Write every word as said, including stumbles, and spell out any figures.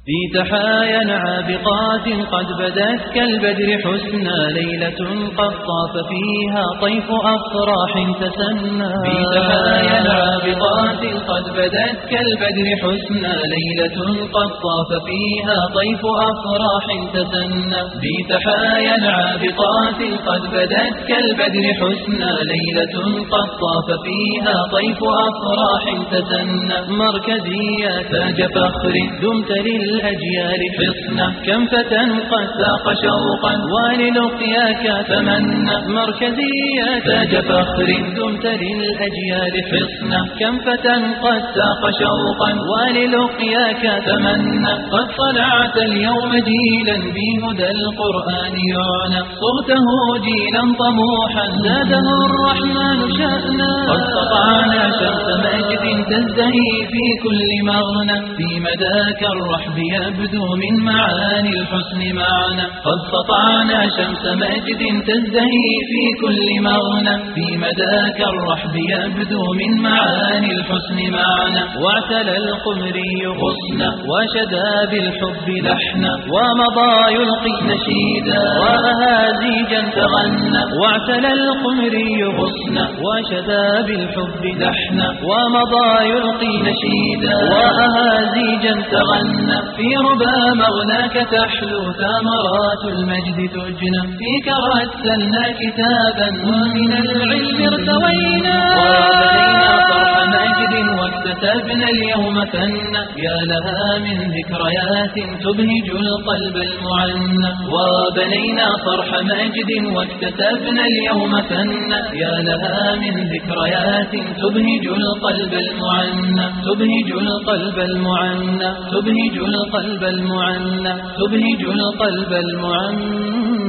في تحايا عابقات قد بدت كالبدر حسنا، ليلة قد طاف فيها طيف أفراح تسنى. في تحايا عابقات قد بدت كالبدر حسنا، ليلة قد طاف فيها طيف أفراح تسنى. في تحايا عابقات قد بدت كالبدر حسنا، ليلة قد طاف فيها طيف أفراح تسنى. مركزية تاج فخر دمت للأجيال حصنا، كم فتى قد ساق شوقا وللقياك تمنى. مركزية تاج فخر دمت للأجيال حصنا، كم فتى قد ساق شوقا وللقياك تمنى. قد طلعت اليوم جيلا بهدى القرآن يعنى، صرته جيلا طموحا زاده الرحمن شأنا. قد سطعنا شمس مجد تزدهي في كل مغنى، في مداك الرحب يبدو من معاني الحسن معنا. قد سطعنا شمس مجد تزدهي في كل مغنى، في مداك الرحب يبدو من معاني الحسن معنا. واعتلى القمري غصنا وشدا بالحب لحنا، ومضى يلقي نشيدا وأهازيجا تغنى. واعتلى القمري غصنا وشدا بالحب لحنا، ومضى يلقي نشيدا وأهازيجا تغنى. في ربا مغناك تحلو ثمرات المجد تجنى، فيك رتلنا كتابا ومن العلم ارتوينا. وبنينا صرح مجد واكتسبنا اليوم فنا، يا لها من ذكريات تبهج القلب المعنى. وبنينا صرح مجد واكتسبنا اليوم فنا، يا لها من ذكريات تبهج القلب المعنى. تبهج القلب المعنى، تبهج القلب المعنى، تبهج القلب المعنى.